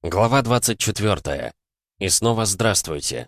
Глава 24. И снова здравствуйте.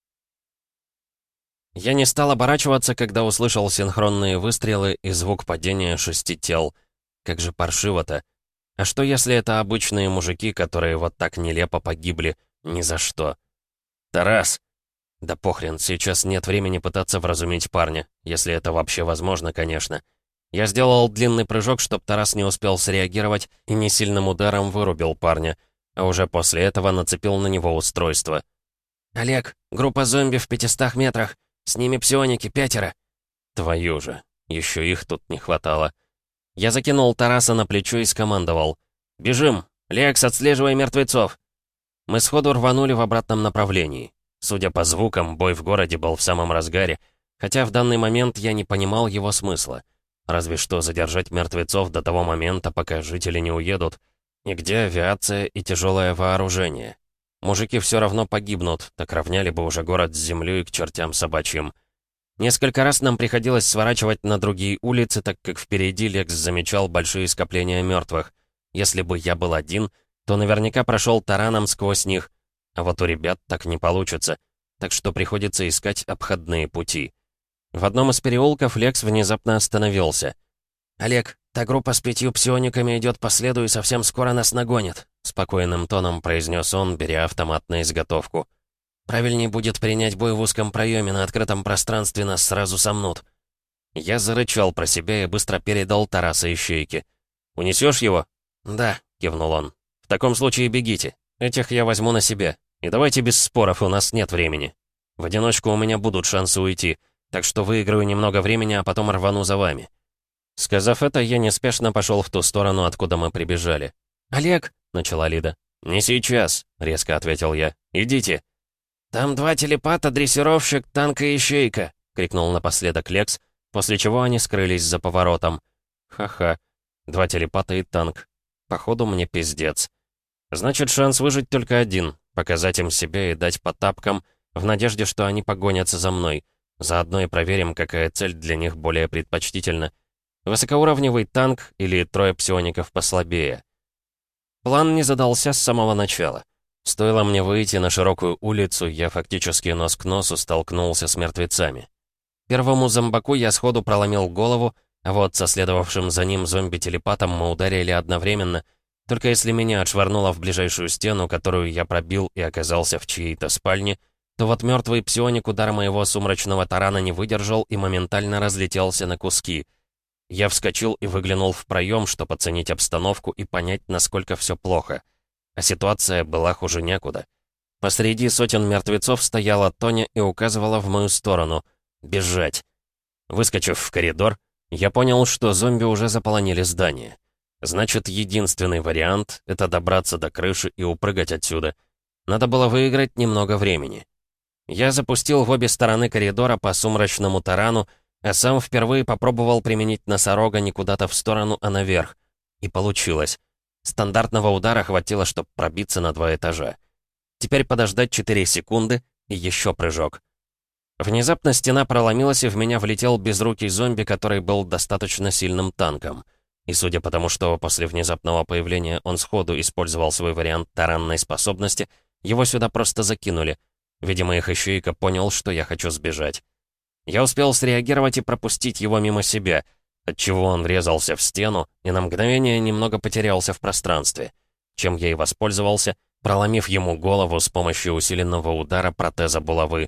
Я не стал оборачиваться, когда услышал синхронные выстрелы и звук падения 6 тел. Как же паршиво-то. А что, если это обычные мужики, которые вот так нелепо погибли? Ни за что. «Тарас!» Да похрен, сейчас нет времени пытаться вразумить парня, если это вообще возможно, конечно. Я сделал длинный прыжок, чтоб Тарас не успел среагировать и не сильным ударом вырубил парня, а уже после этого нацепил на него устройство. «Олег, группа зомби в 500 метрах. С ними псионики 5. Твою же, еще их тут не хватало. Я закинул Тараса на плечо и скомандовал. «Бежим! Лекс, отслеживай мертвецов!» Мы сходу рванули в обратном направлении. Судя по звукам, бой в городе был в самом разгаре, хотя в данный момент я не понимал его смысла. Разве что задержать мертвецов до того момента, пока жители не уедут. И где авиация и тяжелое вооружение? Мужики все равно погибнут, так равняли бы уже город с землей к чертям собачьим. Несколько раз нам приходилось сворачивать на другие улицы, так как впереди Лекс замечал большие скопления мертвых. Если бы я был один, то наверняка прошел тараном сквозь них. А вот у ребят так не получится, так что приходится искать обходные пути. В одном из переулков Лекс внезапно остановился. «Олег, та группа с 5 псиониками идет по следу и совсем скоро нас нагонит», спокойным тоном произнес он, беря автомат на изготовку. «Правильней будет принять бой в узком проеме, на открытом пространстве нас сразу сомнут». Я зарычал про себя и быстро передал Тараса ищейке. «Унесешь его?» «Да», — кивнул он. «В таком случае бегите. Этих я возьму на себя. И давайте без споров, у нас нет времени. В одиночку у меня будут шансы уйти, так что выиграю немного времени, а потом рвану за вами». Сказав это, я неспешно пошел в ту сторону, откуда мы прибежали. «Олег!» — начала Лида. «Не сейчас», — резко ответил я. «Идите». «Там 2 телепата, дрессировщик, танк и ищейка», — крикнул напоследок Лекс, после чего они скрылись за поворотом. Ха-ха. 2 телепата и танк. Походу, мне пиздец. Значит, шанс выжить только один — показать им себя и дать по тапкам, в надежде, что они погонятся за мной. Заодно и проверим, какая цель для них более предпочтительна. Высокоуровневый танк или 3 псиоников послабее. План не задался с самого начала. Стоило мне выйти на широкую улицу, я фактически нос к носу столкнулся с мертвецами. Первому зомбаку я сходу проломил голову, а вот со следовавшим за ним зомби-телепатом мы ударили одновременно, только если меня отшвырнуло в ближайшую стену, которую я пробил и оказался в чьей-то спальне, то вот мертвый псионик удара моего сумрачного тарана не выдержал и моментально разлетелся на куски. Я вскочил и выглянул в проем, чтобы оценить обстановку и понять, насколько все плохо. А ситуация была хуже некуда. Посреди сотен мертвецов стояла Тоня и указывала в мою сторону. «Бежать!» Выскочив в коридор, я понял, что зомби уже заполонили здание. Значит, единственный вариант — это добраться до крыши и упрыгать отсюда. Надо было выиграть немного времени. Я запустил в обе стороны коридора по сумрачному тарану, а сам впервые попробовал применить носорога не куда-то в сторону, а наверх. И получилось. Стандартного удара хватило, чтобы пробиться на 2 этажа. Теперь подождать 4 секунды и еще прыжок. Внезапно стена проломилась, и в меня влетел безрукий зомби, который был достаточно сильным танком. И судя по тому, что после внезапного появления он сходу использовал свой вариант таранной способности, его сюда просто закинули. Видимо, их ищейка понял, что я хочу сбежать. Я успел среагировать и пропустить его мимо себя, отчего он врезался в стену и на мгновение немного потерялся в пространстве, чем я и воспользовался, проломив ему голову с помощью усиленного удара протеза булавы.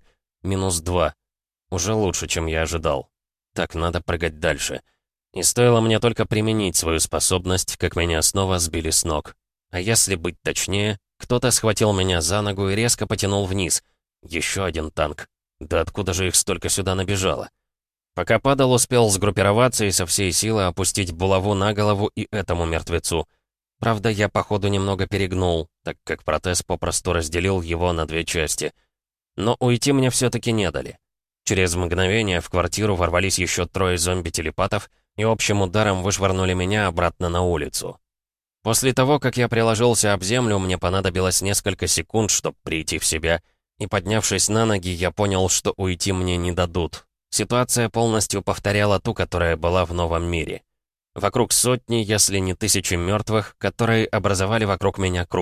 -2. Уже лучше, чем я ожидал. Так, надо прыгать дальше. И стоило мне только применить свою способность, как меня снова сбили с ног. А если быть точнее, кто-то схватил меня за ногу и резко потянул вниз. Еще один танк. Да откуда же их столько сюда набежало? Пока падал, успел сгруппироваться и со всей силы опустить булаву на голову и этому мертвецу. Правда, я, походу, немного перегнул, так как протез попросту разделил его на 2 части. Но уйти мне все-таки не дали. Через мгновение в квартиру ворвались еще 3 зомби-телепатов и общим ударом вышвырнули меня обратно на улицу. После того, как я приложился об землю, мне понадобилось несколько секунд, чтобы прийти в себя, и, поднявшись на ноги, я понял, что уйти мне не дадут. Ситуация полностью повторяла ту, которая была в новом мире. Вокруг сотни, если не тысячи мертвых, которые образовали вокруг меня круг.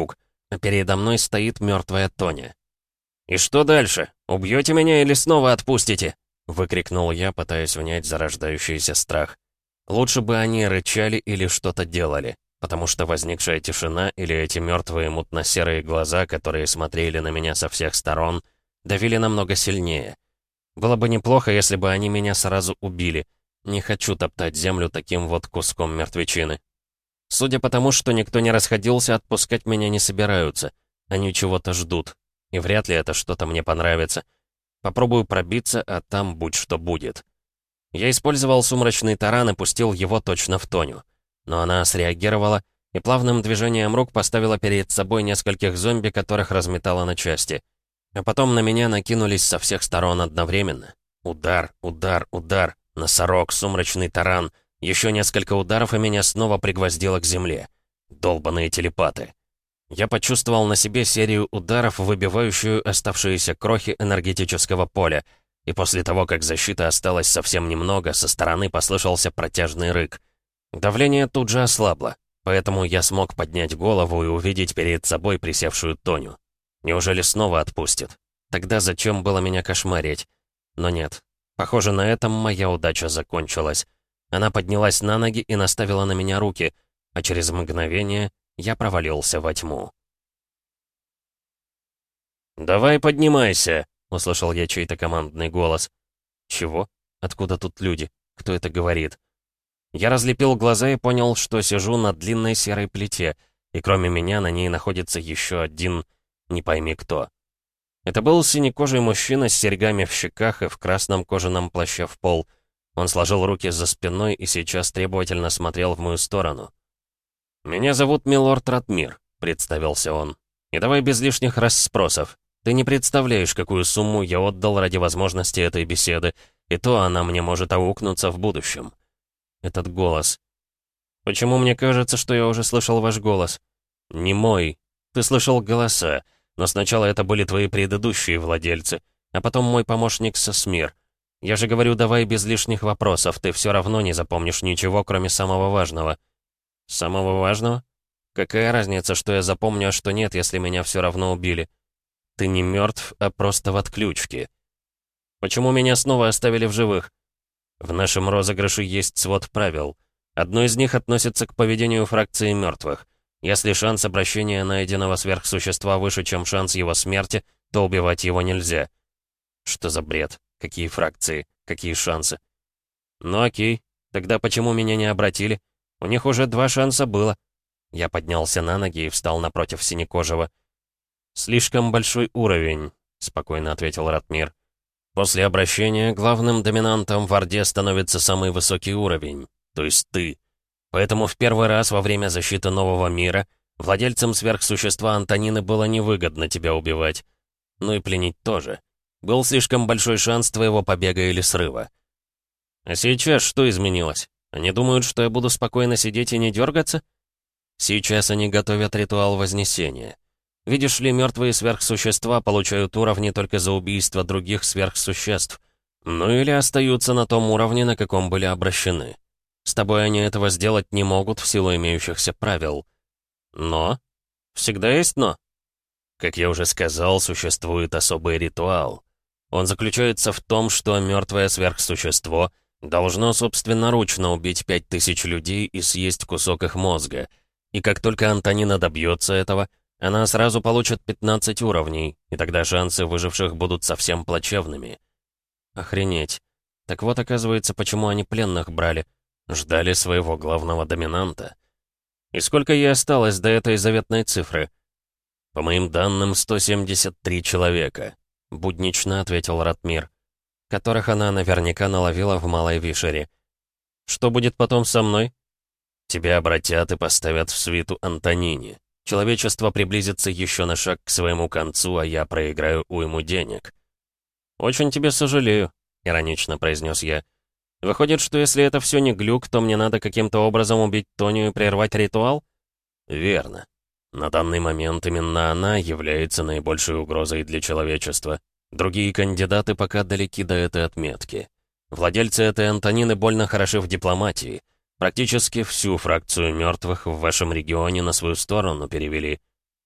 а передо мной стоит мертвая Тоня. «И что дальше? Убьете меня или снова отпустите?» — выкрикнул я, пытаясь унять зарождающийся страх. Лучше бы они рычали или что-то делали, потому что возникшая тишина или эти мертвые мутно-серые глаза, которые смотрели на меня со всех сторон, давили намного сильнее. Было бы неплохо, если бы они меня сразу убили. Не хочу топтать землю таким вот куском мертвечины. Судя по тому, что никто не расходился, отпускать меня не собираются. Они чего-то ждут. И вряд ли это что-то мне понравится. Попробую пробиться, а там будь что будет. Я использовал сумрачный таран и пустил его точно в Тоню. Но она среагировала и плавным движением рук поставила перед собой нескольких зомби, которых разметала на части. А потом на меня накинулись со всех сторон одновременно. Удар, удар, удар, носорог, сумрачный таран. Еще несколько ударов, и меня снова пригвоздило к земле. Долбаные телепаты. Я почувствовал на себе серию ударов, выбивающую оставшиеся крохи энергетического поля. И после того, как защиты осталось совсем немного, со стороны послышался протяжный рык. Давление тут же ослабло, поэтому я смог поднять голову и увидеть перед собой присевшую Тоню. Неужели снова отпустит? Тогда зачем было меня кошмарить? Но нет. Похоже, на этом моя удача закончилась. Она поднялась на ноги и наставила на меня руки, а через мгновение я провалился во тьму. «Давай поднимайся!» — услышал я чей-то командный голос. «Чего? Откуда тут люди? Кто это говорит?» Я разлепил глаза и понял, что сижу на длинной серой плите, и кроме меня на ней находится еще один, не пойми кто. Это был синекожий мужчина с серьгами в щеках и в красном кожаном плаще в пол. Он сложил руки за спиной и сейчас требовательно смотрел в мою сторону. «Меня зовут Милорд Ратмир», — представился он. «И давай без лишних расспросов. Ты не представляешь, какую сумму я отдал ради возможности этой беседы, и то она мне может аукнуться в будущем». Этот голос. «Почему мне кажется, что я уже слышал ваш голос?» «Не мой. Ты слышал голоса, но сначала это были твои предыдущие владельцы, а потом мой помощник Сосмир. Я же говорю, давай без лишних вопросов, ты все равно не запомнишь ничего, кроме самого важного». «Самого важного? Какая разница, что я запомню, а что нет, если меня все равно убили? Ты не мертв, а просто в отключке. Почему меня снова оставили в живых? В нашем розыгрыше есть свод правил. Одно из них относится к поведению фракции мертвых. Если шанс обращения найденного сверхсущества выше, чем шанс его смерти, то убивать его нельзя». Что за бред? Какие фракции? Какие шансы? Ну окей, тогда почему меня не обратили? У них уже 2 шанса было. Я поднялся на ноги и встал напротив синекожего. «Слишком большой уровень», — спокойно ответил Ратмир. «После обращения главным доминантом в Орде становится самый высокий уровень, то есть ты. Поэтому в первый раз во время защиты нового мира владельцам сверхсущества Антонины было невыгодно тебя убивать. Ну и пленить тоже. Был слишком большой шанс твоего побега или срыва. А сейчас что изменилось? Они думают, что я буду спокойно сидеть и не дергаться? Сейчас они готовят ритуал Вознесения. Видишь ли, мертвые сверхсущества получают уровни только за убийство других сверхсуществ. Ну или остаются на том уровне, на каком были обращены. С тобой они этого сделать не могут в силу имеющихся правил. Но? Всегда есть но. Как я уже сказал, существует особый ритуал. Он заключается в том, что мертвое сверхсущество должно собственноручно убить 5000 людей и съесть кусок их мозга. И как только Антонина добьется этого, она сразу получит 15 уровней, и тогда шансы выживших будут совсем плачевными. Охренеть. Так вот, оказывается, почему они пленных брали. Ждали своего главного доминанта. И сколько ей осталось до этой заветной цифры? По моим данным, 173 человека, буднично ответил Ратмир, которых она наверняка наловила в Малой Вишере. Что будет потом со мной? Тебя обратят и поставят в свиту Антонине. Человечество приблизится еще на шаг к своему концу, а я проиграю уйму денег. «Очень тебе сожалею», — иронично произнес я. «Выходит, что если это все не глюк, то мне надо каким-то образом убить Тоню и прервать ритуал?» «Верно. На данный момент именно она является наибольшей угрозой для человечества. Другие кандидаты пока далеки до этой отметки. Владельцы этой Антонины больно хороши в дипломатии. Практически всю фракцию мертвых в вашем регионе на свою сторону перевели».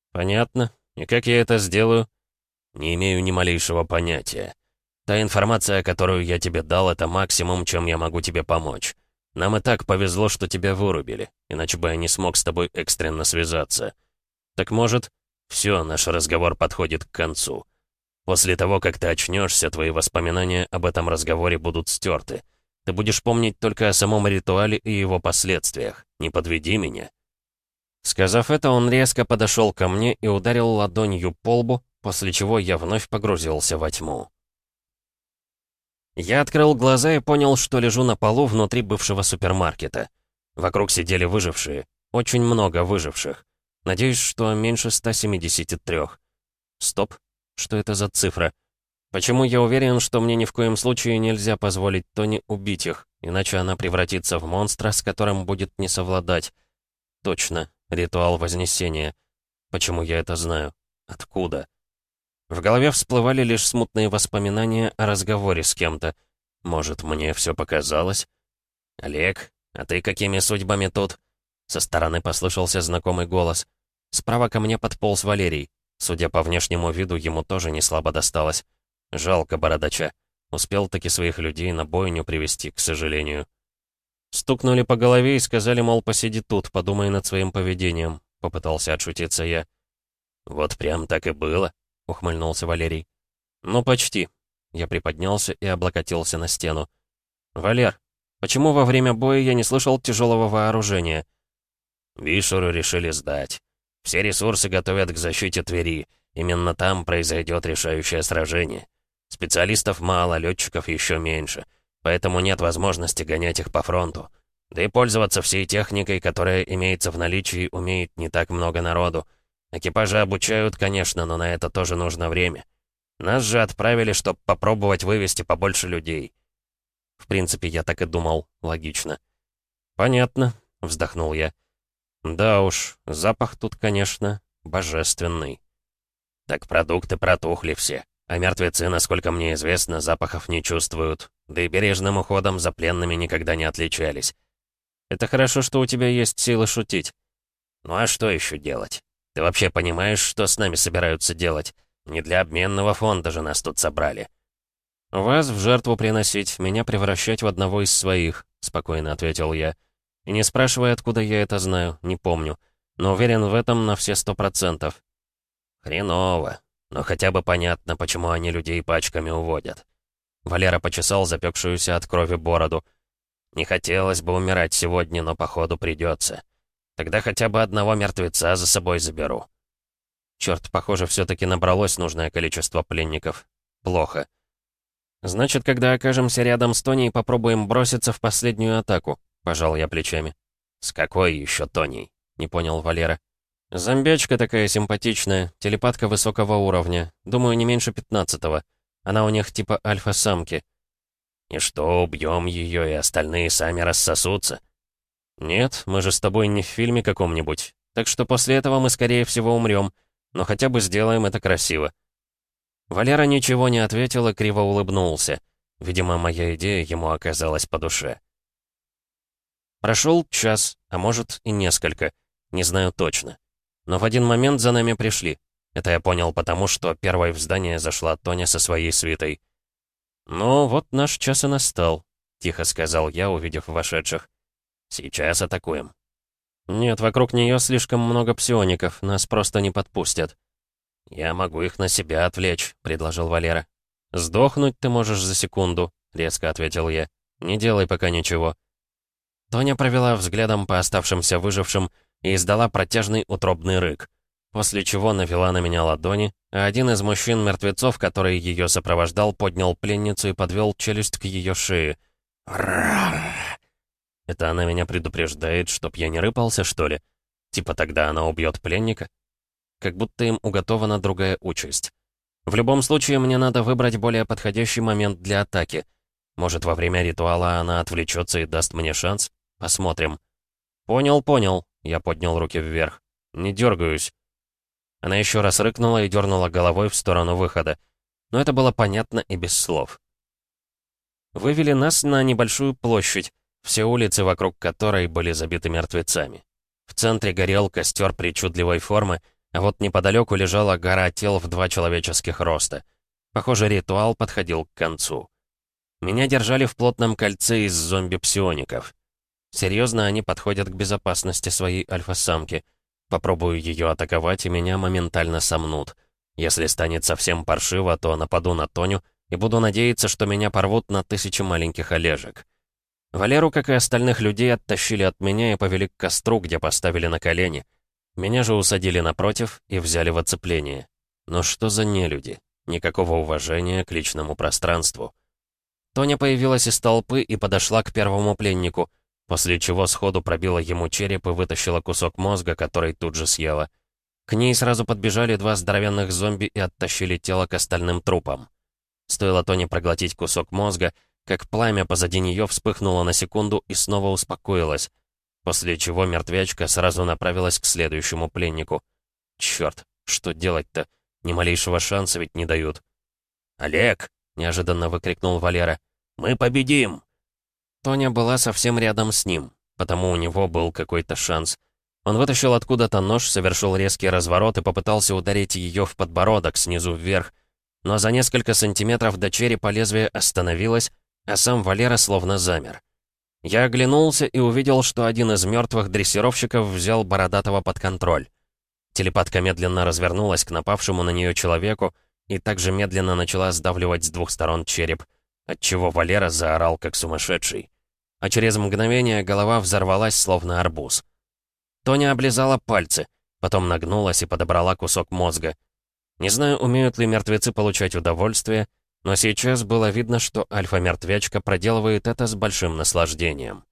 «Понятно. И как я это сделаю?» «Не имею ни малейшего понятия. Та информация, которую я тебе дал, это максимум, чем я могу тебе помочь. Нам и так повезло, что тебя вырубили, иначе бы я не смог с тобой экстренно связаться. Так может, все, наш разговор подходит к концу. После того, как ты очнешься, твои воспоминания об этом разговоре будут стерты. Ты будешь помнить только о самом ритуале и его последствиях. Не подведи меня». Сказав это, он резко подошел ко мне и ударил ладонью по лбу, после чего я вновь погрузился во тьму. Я открыл глаза и понял, что лежу на полу внутри бывшего супермаркета. Вокруг сидели выжившие. Очень много выживших. Надеюсь, что меньше 173. Стоп. Что это за цифра? Почему я уверен, что мне ни в коем случае нельзя позволить Тони убить их, иначе она превратится в монстра, с которым будет не совладать? Точно. Ритуал Вознесения. Почему я это знаю? Откуда? В голове всплывали лишь смутные воспоминания о разговоре с кем-то. Может, мне все показалось? «Олег, а ты какими судьбами тут?» Со стороны послышался знакомый голос. Справа ко мне подполз Валерий. Судя по внешнему виду, ему тоже не слабо досталось. Жалко бородача. Успел таки своих людей на бойню привести, к сожалению. Стукнули по голове и сказали, мол, посиди тут, подумай над своим поведением. Попытался отшутиться я. «Вот прям так и было», — ухмыльнулся Валерий. «Ну, почти». Я приподнялся и облокотился на стену. «Валер, почему во время боя я не слышал тяжелого вооружения?» «Вишеру решили сдать. Все ресурсы готовят к защите Твери. Именно там произойдет решающее сражение. Специалистов мало, летчиков еще меньше. Поэтому нет возможности гонять их по фронту. Да и пользоваться всей техникой, которая имеется в наличии, умеет не так много народу. Экипажи обучают, конечно, но на это тоже нужно время. Нас же отправили, чтобы попробовать вывести побольше людей». В принципе, я так и думал. Логично. «Понятно», — вздохнул я. «Да уж, запах тут, конечно, божественный». «Так продукты протухли все, а мертвецы, насколько мне известно, запахов не чувствуют, да и бережным уходом за пленными никогда не отличались». «Это хорошо, что у тебя есть силы шутить». «Ну а что еще делать? Ты вообще понимаешь, что с нами собираются делать? Не для обменного фонда же нас тут собрали». «Вас в жертву приносить, меня превращать в одного из своих», — спокойно ответил я. «И не спрашивай, откуда я это знаю, не помню. Но уверен в этом на все 100%. «Хреново. Но хотя бы понятно, почему они людей пачками уводят». Валера почесал запекшуюся от крови бороду. «Не хотелось бы умирать сегодня, но походу придется. Тогда хотя бы одного мертвеца за собой заберу». Черт, похоже, все-таки набралось нужное количество пленников. Плохо. «Значит, когда окажемся рядом с Тоней, попробуем броситься в последнюю атаку», — пожал я плечами. «С какой еще Тоней?» — не понял Валера. «Зомбячка такая симпатичная, телепатка высокого уровня. Думаю, не меньше 15-го. Она у них типа альфа-самки». «И что, убьем ее, и остальные сами рассосутся?» «Нет, мы же с тобой не в фильме каком-нибудь. Так что после этого мы, скорее всего, умрем. Но хотя бы сделаем это красиво». Валера ничего не ответил и криво улыбнулся. Видимо, моя идея ему оказалась по душе. Прошел час, а может и несколько. Не знаю точно. Но в один момент за нами пришли. Это я понял потому, что первой в здание зашла Тоня со своей свитой. «Ну, вот наш час и настал», — тихо сказал я, увидев вошедших. «Сейчас атакуем». «Нет, вокруг нее слишком много псиоников, нас просто не подпустят». «Я могу их на себя отвлечь», — предложил Валера. «Сдохнуть ты можешь за секунду», — резко ответил я. «Не делай пока ничего». Тоня провела взглядом по оставшимся выжившим и издала протяжный утробный рык, после чего навела на меня ладони, а один из мужчин-мертвецов, который ее сопровождал, поднял пленницу и подвел челюсть к ее шее. Это она меня предупреждает, чтоб я не рыпался, что ли? Типа тогда она убьет пленника? Как будто им уготована другая участь. В любом случае, мне надо выбрать более подходящий момент для атаки. Может, во время ритуала она отвлечется и даст мне шанс? Посмотрим. «Понял, понял», — я поднял руки вверх. «Не дергаюсь». Она еще раз рыкнула и дернула головой в сторону выхода. Но это было понятно и без слов. Вывели нас на небольшую площадь, все улицы вокруг которой были забиты мертвецами. В центре горел костер причудливой формы, А вот неподалеку лежала гора тел в 2 человеческих роста. Похоже, ритуал подходил к концу. Меня держали в плотном кольце из зомби-псиоников. Серьезно, они подходят к безопасности своей альфа-самки. Попробую ее атаковать, и меня моментально сомнут. Если станет совсем паршиво, то нападу на Тоню и буду надеяться, что меня порвут на 1000 маленьких Олежек. Валеру, как и остальных людей, оттащили от меня и повели к костру, где поставили на колени. Меня же усадили напротив и взяли в оцепление. Но что за нелюди? Никакого уважения к личному пространству. Тоня появилась из толпы и подошла к первому пленнику, после чего сходу пробила ему череп и вытащила кусок мозга, который тут же съела. К ней сразу подбежали 2 здоровенных зомби и оттащили тело к остальным трупам. Стоило Тоне проглотить кусок мозга, как пламя позади нее вспыхнуло на секунду и снова успокоилось, после чего мертвячка сразу направилась к следующему пленнику. Черт, что делать-то? Ни малейшего шанса ведь не дают. «Олег!» — неожиданно выкрикнул Валера. «Мы победим!» Тоня была совсем рядом с ним, потому у него был какой-то шанс. Он вытащил откуда-то нож, совершил резкий разворот и попытался ударить ее в подбородок снизу вверх, но за несколько сантиметров до черепа лезвие остановилось, а сам Валера словно замер. Я оглянулся и увидел, что один из мертвых дрессировщиков взял Бородатого под контроль. Телепатка медленно развернулась к напавшему на нее человеку и также медленно начала сдавливать с 2 сторон череп, отчего Валера заорал как сумасшедший. А через мгновение голова взорвалась, словно арбуз. Тоня облизала пальцы, потом нагнулась и подобрала кусок мозга. Не знаю, умеют ли мертвецы получать удовольствие, но сейчас было видно, что альфа-мертвячка проделывает это с большим наслаждением.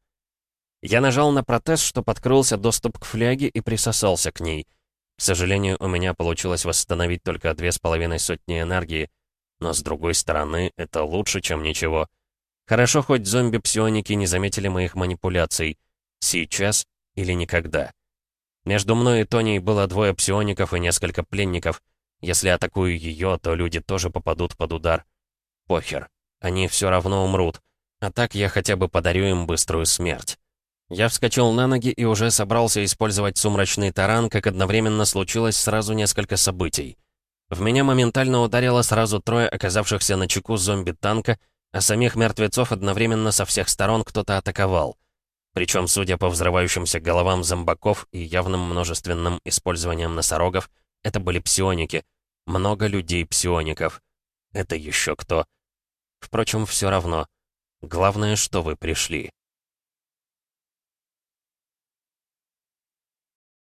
Я нажал на протез, чтобы открылся доступ к фляге и присосался к ней. К сожалению, у меня получилось восстановить только 2500 энергии, но с другой стороны, это лучше, чем ничего. Хорошо, хоть зомби-псионики не заметили моих манипуляций. Сейчас или никогда. Между мной и Тоней было 2 псиоников и несколько пленников. Если атакую ее, то люди тоже попадут под удар. Похер, они все равно умрут. А так я хотя бы подарю им быструю смерть. Я вскочил на ноги и уже собрался использовать сумрачный таран, как одновременно случилось сразу несколько событий. В меня моментально ударило сразу 3 оказавшихся на чеку зомби-танка, а самих мертвецов одновременно со всех сторон кто-то атаковал. Причем, судя по взрывающимся головам зомбаков и явным множественным использованием носорогов, это были псионики. Много людей-псиоников. Это еще кто? Впрочем, все равно. Главное, что вы пришли.